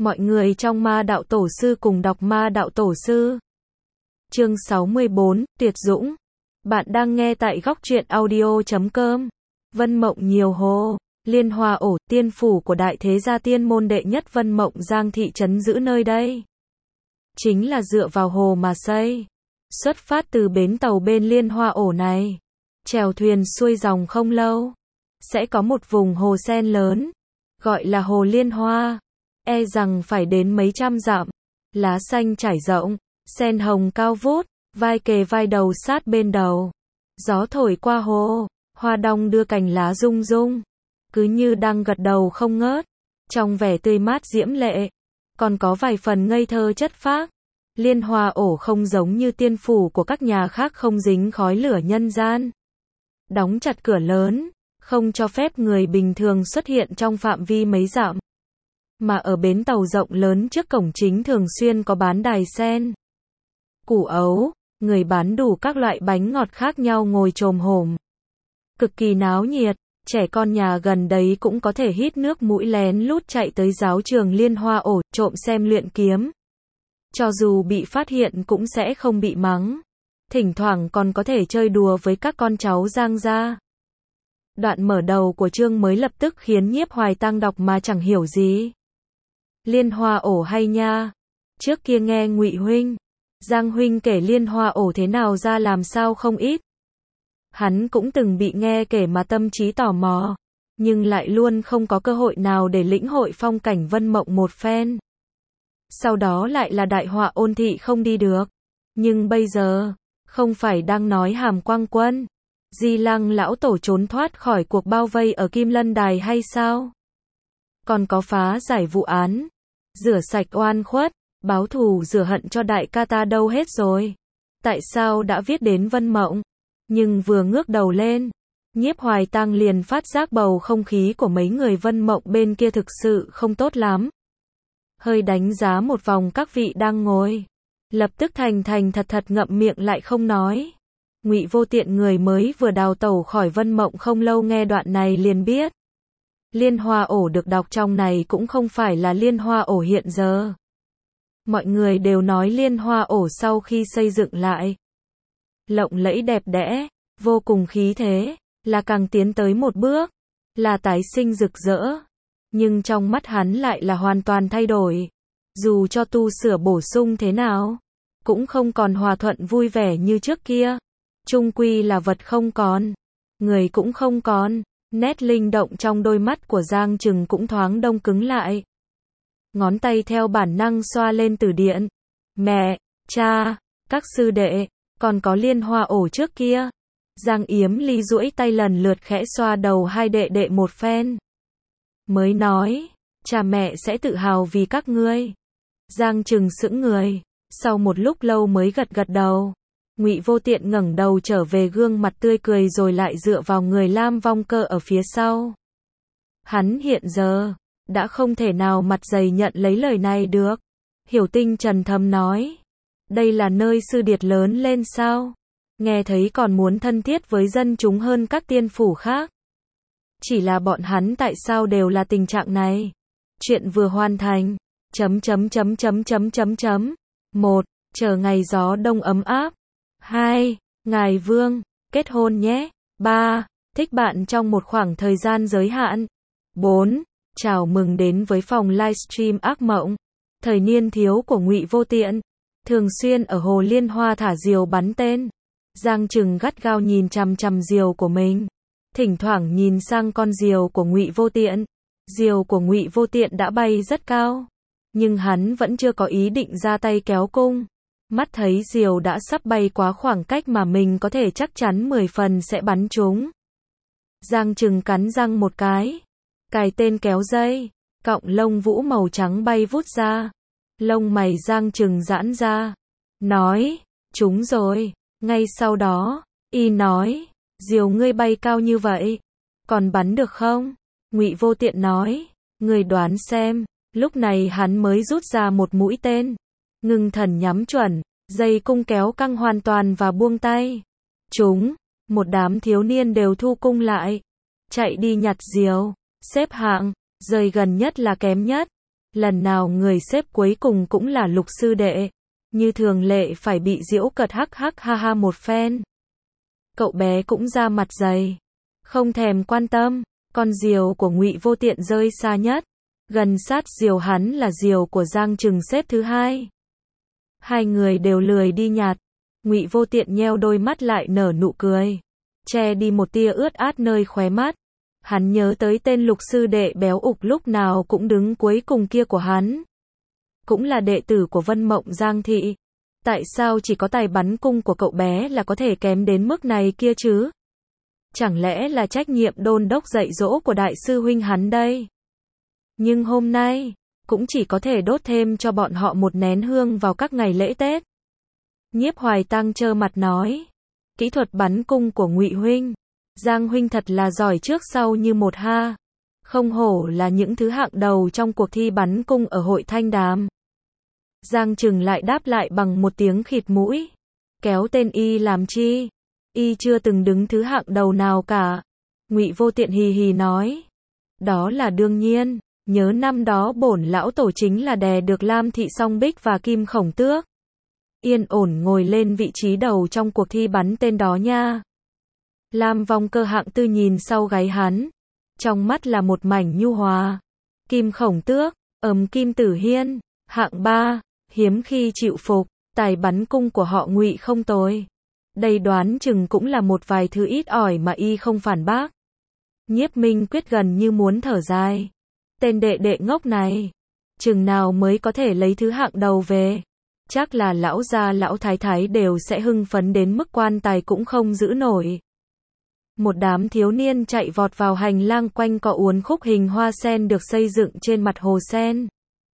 Mọi người trong Ma Đạo Tổ Sư cùng đọc Ma Đạo Tổ Sư. Chương 64, Tuyệt Dũng. Bạn đang nghe tại góc truyện audio.com. Vân Mộng nhiều hồ, Liên Hoa ổ, tiên phủ của đại thế gia tiên môn đệ nhất Vân Mộng Giang thị trấn giữ nơi đây. Chính là dựa vào hồ mà xây. Xuất phát từ bến tàu bên Liên Hoa ổ này, chèo thuyền xuôi dòng không lâu, sẽ có một vùng hồ sen lớn, gọi là hồ Liên Hoa. E rằng phải đến mấy trăm dặm, lá xanh trải rộng, sen hồng cao vút, vai kề vai đầu sát bên đầu. Gió thổi qua hồ, hoa đong đưa cành lá rung rung, cứ như đang gật đầu không ngớt, trong vẻ tươi mát diễm lệ, còn có vài phần ngây thơ chất phác. Liên Hoa ổ không giống như tiên phủ của các nhà khác, không dính khói lửa nhân gian. Đóng chặt cửa lớn, không cho phép người bình thường xuất hiện trong phạm vi mấy dặm. Mà ở bến tàu rộng lớn trước cổng chính thường xuyên có bán đài sen, củ ấu, người bán đủ các loại bánh ngọt khác nhau ngồi chồm hổm. Cực kỳ náo nhiệt, trẻ con nhà gần đấy cũng có thể hít nước mũi lén lút chạy tới giáo trường Liên Hoa ổ, trộm xem luyện kiếm. Cho dù bị phát hiện cũng sẽ không bị mắng. Thỉnh thoảng còn có thể chơi đùa với các con cháu Giang gia. Đoạn mở đầu của chương mới lập tức khiến Nhiếp Hoài Tăng đọc mà chẳng hiểu gì. Liên Hoa ổ hay nha. Trước kia nghe Ngụy huynh, Giang huynh kể Liên Hoa ổ thế nào ra làm sao không ít. Hắn cũng từng bị nghe kể mà tâm trí tò mò, nhưng lại luôn không có cơ hội nào để lĩnh hội phong cảnh Vân Mộng một phen. Sau đó lại là đại họa Ôn thị không đi được. Nhưng bây giờ, không phải đang nói Hàm Quang Quân, Di Lăng lão tổ trốn thoát khỏi cuộc bao vây ở Kim Lân Đài hay sao? Còn có phá giải vụ án, rửa sạch oan khuất, báo thù rửa hận cho đại ca ta đâu hết rồi? Tại sao đã viết đến Vân Mộng? Nhưng vừa ngước đầu lên, Nhiếp Hoài Tăng liền phát giác bầu không khí của mấy người Vân Mộng bên kia thực sự không tốt lắm. Hơi đánh giá một vòng các vị đang ngồi, lập tức thành thật thật ngậm miệng lại không nói. Ngụy Vô Tiện người mới vừa đào tẩu khỏi Vân Mộng không lâu nghe đoạn này liền biết. Liên Hoa ổ được đọc trong này cũng không phải là Liên Hoa ổ hiện giờ. Mọi người đều nói Liên Hoa ổ sau khi xây dựng lại, lộng lẫy đẹp đẽ, vô cùng khí thế, là càng tiến tới một bước, là tái sinh rực rỡ. Nhưng trong mắt hắn lại là hoàn toàn thay đổi. Dù cho tu sửa bổ sung thế nào, cũng không còn hòa thuận vui vẻ như trước kia. Chung quy là vật không còn, người cũng không còn. Nét linh động trong đôi mắt của Giang Trừng cũng thoáng đông cứng lại. Ngón tay theo bản năng xoa lên từ điển. Mẹ, cha, các sư đệ, còn có Liên Hoa ổ trước kia. Giang Yếm Ly duỗi tay lần lượt khẽ xoa đầu hai đệ đệ một phen. Mới nói, cha mẹ sẽ tự hào vì các ngươi. Giang Trừng sững người, sau một lúc lâu mới gật đầu. Ngụy Vô Tiện ngẩng đầu trở về gương mặt tươi cười rồi lại dựa vào người Lam Vong Cơ ở phía sau. Hắn hiện giờ đã không thể nào mặt dày nhận lấy lời này được. Hiểu Tinh trầm thầm nói, đây là nơi sư điệt lớn lên sao? Nghe thấy còn muốn thân thiết với dân chúng hơn các tiên phủ khác. Chỉ là bọn hắn tại sao đều là tình trạng này? Chuyện vừa hoàn thành. 1. Chờ ngày gió đông ấm áp. 2. Ngài Vương, kết hôn nhé. 3. Thích bạn trong một khoảng thời gian giới hạn. 4. Chào mừng đến với phòng livestream ác mộng. Thời niên thiếu của Ngụy Vô Tiện, thường xuyên ở hồ Liên Hoa thả diều bắn tên. Giang Trừng gắt gao nhìn chằm chằm diều của mình, thỉnh thoảng nhìn sang con diều của Ngụy Vô Tiện. Diều của Ngụy Vô Tiện đã bay rất cao, nhưng hắn vẫn chưa có ý định ra tay kéo cung. Mắt thấy diều đã sắp bay quá khoảng cách mà mình có thể chắc chắn 10 phần sẽ bắn trúng. Giang Trừng cắn răng một cái, cài tên kéo dây, cọng lông vũ màu trắng bay vút ra. Lông mày Giang Trừng giãn ra, nói, trúng rồi. Ngay sau đó, y nói, diều ngươi bay cao như vậy, còn bắn được không? Ngụy Vô Tiện nói, ngươi đoán xem. Lúc này hắn mới rút ra một mũi tên, ngưng thần nhắm chuẩn, dây cung kéo căng hoàn toàn và buông tay. Chúng, một đám thiếu niên đều thu cung lại, chạy đi nhặt diều, xếp hạng, rời gần nhất là kém nhất. Lần nào người xếp cuối cùng cũng là Lục sư đệ. Như thường lệ phải bị giễu cợt hắc hắc ha ha một phen. Cậu bé cũng ra mặt dày. Không thèm quan tâm. Con diều của Ngụy Vô Tiện rơi xa nhất. Gần sát diều hắn là diều của Giang Trừng xếp thứ hai. Hai người đều lười đi nhặt. Ngụy Vô Tiện nheo đôi mắt lại nở nụ cười. Che đi một tia ướt át nơi khóe mắt. Hắn nhớ tới tên Lục sư đệ béo ục lúc nào cũng đứng cuối cùng kia của hắn. Cũng là đệ tử của Vân Mộng Giang thị. Tại sao chỉ có tài bắn cung của cậu bé là có thể kém đến mức này kia chứ? Chẳng lẽ là trách nhiệm đôn đốc dạy dỗ của đại sư huynh hắn đây? Nhưng hôm nay, cũng chỉ có thể đốt thêm cho bọn họ một nén hương vào các ngày lễ Tết. Nhiếp Hoài Tăng trơ mặt nói. Kỹ thuật bắn cung của Ngụy huynh. Giang huynh thật là giỏi trước sau như một ha. Không hổ là những thứ hạng đầu trong cuộc thi bắn cung ở hội Thanh Đàm. Giang Trừng lại đáp lại bằng một tiếng khịt mũi. Kéo tên y làm chi? Y chưa từng đứng thứ hạng đầu nào cả. Ngụy Vô Tiện hì hì nói. Đó là đương nhiên. Nhớ năm đó bổn lão tổ chính là đè được Lam Thị Song Bích và Kim Khổng Tước. Yên ổn ngồi lên vị trí đầu trong cuộc thi bắn tên đó nha. Lam Vong Cơ hạng tư nhìn sau gáy hắn. Trong mắt là một mảnh nhu hòa. Kim Khổng Tước, Kim Tử Hiên, hạng 3, hiếm khi chịu phục, tài bắn cung của họ Ngụy không tồi. Đây đoán chừng cũng là một vài thứ ít ỏi mà y không phản bác. Nhiếp Minh Quyết gần như muốn thở dài. Tên đệ đệ ngốc này, chừng nào mới có thể lấy thứ hạng đầu về. Chắc là lão gia lão thái thái đều sẽ hưng phấn đến mức quan tài cũng không giữ nổi. Một đám thiếu niên chạy vọt vào hành lang quanh cỏ uốn khúc hình hoa sen được xây dựng trên mặt hồ sen.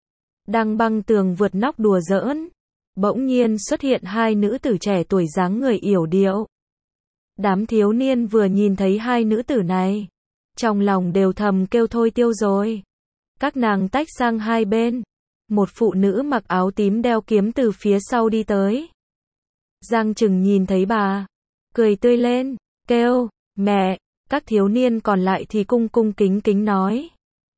Đang băng tường vượt nóc đùa giỡn. Bỗng nhiên xuất hiện hai nữ tử trẻ tuổi dáng người yểu điệu. Đám thiếu niên vừa nhìn thấy hai nữ tử này, trong lòng đều thầm kêu thôi tiêu rồi. Các nàng tách sang hai bên. Một phụ nữ mặc áo tím đeo kiếm từ phía sau đi tới. Giang Trừng nhìn thấy bà, cười tươi lên, kêu, mẹ. Các thiếu niên còn lại thì cung cung kính kính nói.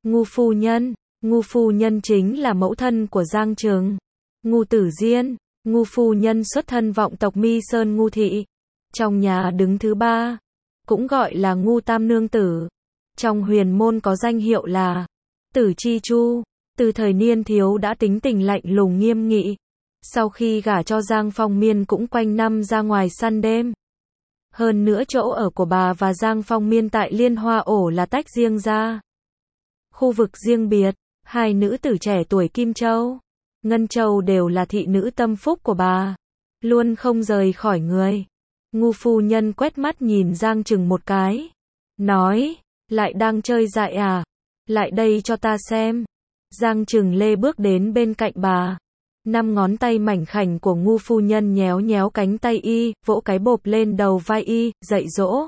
Ngu phu nhân chính là mẫu thân của Giang Trừng. Ngu Tử Diên, ngu phu nhân xuất thân vọng tộc Mi Sơn Ngu thị. Trong nhà đứng thứ ba, cũng gọi là Ngu Tam Nương Tử. Trong huyền môn có danh hiệu là Tử Chi Chu. Từ thời niên thiếu đã tính tình lạnh lùng nghiêm nghị. Sau khi gả cho Giang Phong Miên cũng quanh năm ra ngoài săn đêm. Hơn nữa chỗ ở của bà và Giang Phong Miên tại Liên Hoa Ổ là tách riêng ra. Khu vực riêng biệt, hai nữ tử trẻ tuổi Kim Châu, Ngân Châu đều là thị nữ tâm phúc của bà. Luôn không rời khỏi người. Ngu phu nhân quét mắt nhìn Giang Trừng một cái. Nói, lại đang chơi dại à? Lại đây cho ta xem. Giang Trừng lê bước đến bên cạnh bà. 5 ngón tay mảnh khảnh của ngu phu nhân nhéo nhéo cánh tay y, vỗ cái bộp lên đầu vai y, dạy dỗ.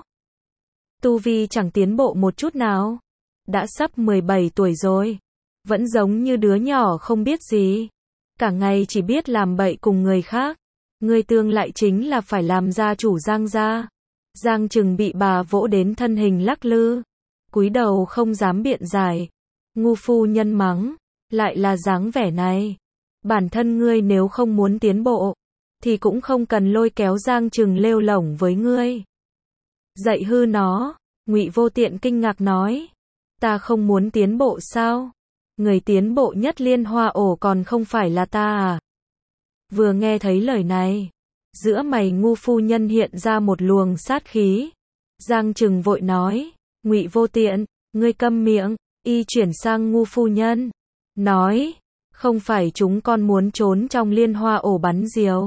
Tu vi chẳng tiến bộ một chút nào. Đã sắp 17 tuổi rồi. Vẫn giống như đứa nhỏ không biết gì. Cả ngày chỉ biết làm bậy cùng người khác. Người tương lại chính là phải làm gia chủ Giang gia. Giang Trừng bị bà vỗ đến thân hình lắc lư. Cúi đầu không dám biện giải. Ngu phu nhân mắng. Lại là dáng vẻ này. Bản thân ngươi nếu không muốn tiến bộ, thì cũng không cần lôi kéo Giang Trừng lêu lổng với ngươi. Dạy hư nó. Ngụy Vô Tiện kinh ngạc nói. Ta không muốn tiến bộ sao? Người tiến bộ nhất Liên Hoa Ổ còn không phải là ta à? Vừa nghe thấy lời này, giữa mày ngu phu nhân hiện ra một luồng sát khí. Giang Trừng vội nói. Ngụy Vô Tiện, ngươi câm miệng. Y chuyển sang ngu phu nhân. Nói. Không phải chúng con muốn trốn trong Liên Hoa Ổ bắn diều.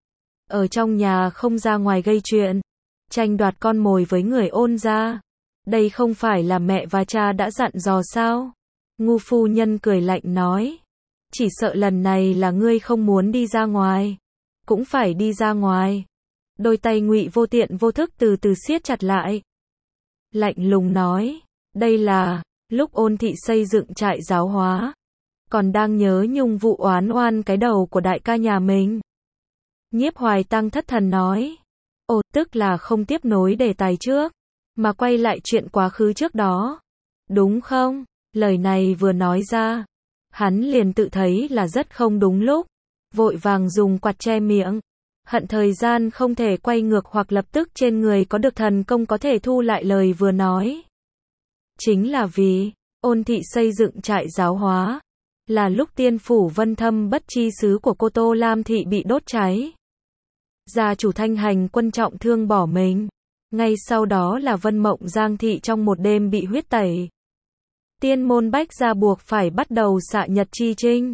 Ở trong nhà không ra ngoài gây chuyện. Tranh đoạt con mồi với người Ôn gia. Đây không phải là mẹ và cha đã dặn dò sao? Ngu phu nhân cười lạnh nói. Chỉ sợ lần này là ngươi không muốn đi ra ngoài. Cũng phải đi ra ngoài. Đôi tay Ngụy Vô Tiện vô thức từ từ siết chặt lại. Lạnh lùng nói. Đây là lúc Ôn thị xây dựng trại giáo hóa. Còn đang nhớ nhung vụ oán oan cái đầu của đại ca nhà mình. Nhiếp Hoài Tăng thất thần nói. Ồ, tức là không tiếp nối đề tài trước, mà quay lại chuyện quá khứ trước đó. Đúng không? Lời này vừa nói ra, Hắn liền tự thấy là rất không đúng lúc, vội vàng dùng quạt che miệng. Hận thời gian không thể quay ngược hoặc lập tức trên người có được thần công có thể thu lại lời vừa nói. Chính là vì, Ôn thị xây dựng trại giáo hóa, là lúc tiên phủ Vân Thâm Bất Chi xứ của cô Tô Lam thị bị đốt cháy. Gia chủ Thanh Hành Quân trọng thương bỏ mình. Ngay sau đó là Vân Mộng Giang thị trong một đêm bị huyết tẩy. Tiên môn Bách gia buộc phải bắt đầu xạ nhật chi trinh.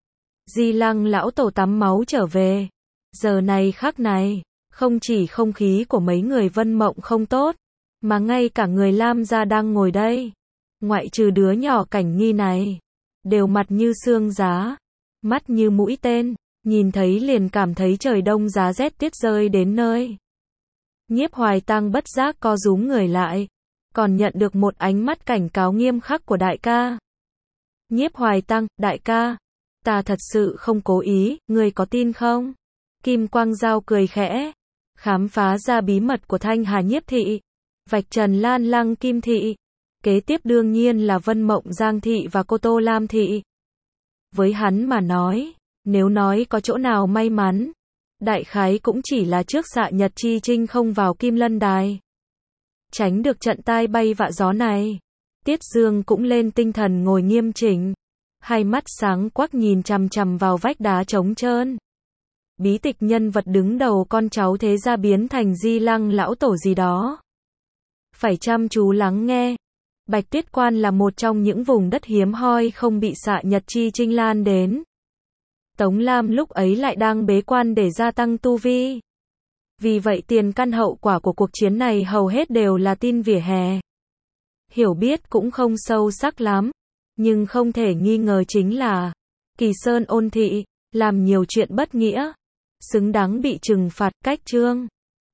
Di Lăng lão tổ tắm máu trở về. Giờ này khắc này, không chỉ không khí của mấy người Vân Mộng không tốt, mà ngay cả người Lam gia đang ngồi đây, ngoại trừ đứa nhỏ Cảnh Nghi này, đều mặt như xương giá, mắt như mũi tên, nhìn thấy liền cảm thấy trời đông giá rét tiết rơi đến nơi. Nhiếp Hoài Tăng bất giác co rúm người lại, còn nhận được một ánh mắt cảnh cáo nghiêm khắc của đại ca. Nhiếp Hoài Tăng, đại ca, ta thật sự không cố ý, ngươi có tin không? Kim Quang Giao cười khẽ, khám phá ra bí mật của Thanh Hà Nhiếp thị, vạch trần Lan Lăng Kim thị, kế tiếp đương nhiên là Vân Mộng Giang thị và cô Tô Lam thị. Với hắn mà nói, nếu nói có chỗ nào may mắn, đại khái cũng chỉ là trước xạ nhật chi trinh không vào Kim Lân Đài, tránh được trận tai bay vạ gió này. Tiết Dương cũng lên tinh thần ngồi nghiêm chỉnh, hai mắt sáng quắc nhìn chằm chằm vào vách đá trống trơn. Bí tịch nhân vật đứng đầu con cháu thế gia biến thành Di Lăng lão tổ gì đó. Phải chăm chú lắng nghe. Bạch Tuyết Quan là một trong những vùng đất hiếm hoi không bị xạ nhật chi trinh lan đến. Tống Lam lúc ấy lại đang bế quan để gia tăng tu vi. Vì vậy tiền căn hậu quả của cuộc chiến này hầu hết đều là tin vỉa hè. Hiểu biết cũng không sâu sắc lắm, nhưng không thể nghi ngờ chính là Kỳ Sơn Ôn thị làm nhiều chuyện bất nghĩa, xứng đáng bị trừng phạt. Cách chương